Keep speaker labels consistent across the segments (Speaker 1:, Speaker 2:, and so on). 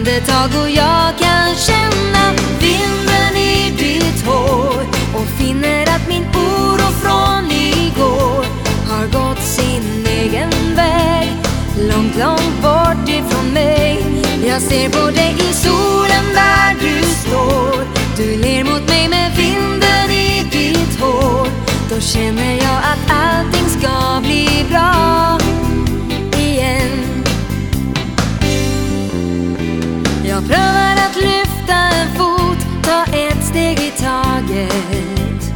Speaker 1: andetag och jag kan känna vinden i ditt hår och finner att min oro från igår har gått sin egen väg, långt, långt bort ifrån mig. Jag ser på dig i solen där du står. Du ler mot mig med vinden i ditt hår. Då känner jag att allting ska bli bra igen. Jag prövar att lyfta en fot, ta ett steg i taget.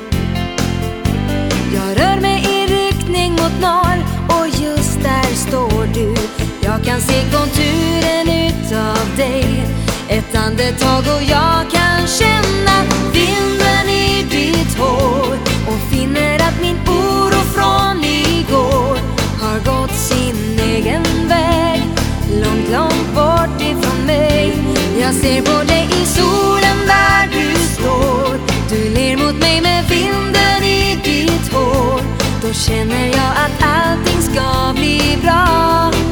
Speaker 1: Jag rör mig i riktning mot norr och just där står du. Jag kan se konturen utav dig. Ett andetag och jag kan känna vinden i ditt hår och finner att min oro från igår har gått sin egen väg, långt, långt bort ifrån mig. Jag ser på dig i solen där du står. Du ler mot mig med vinden i ditt hår. Då känner jag att allting ska bli bra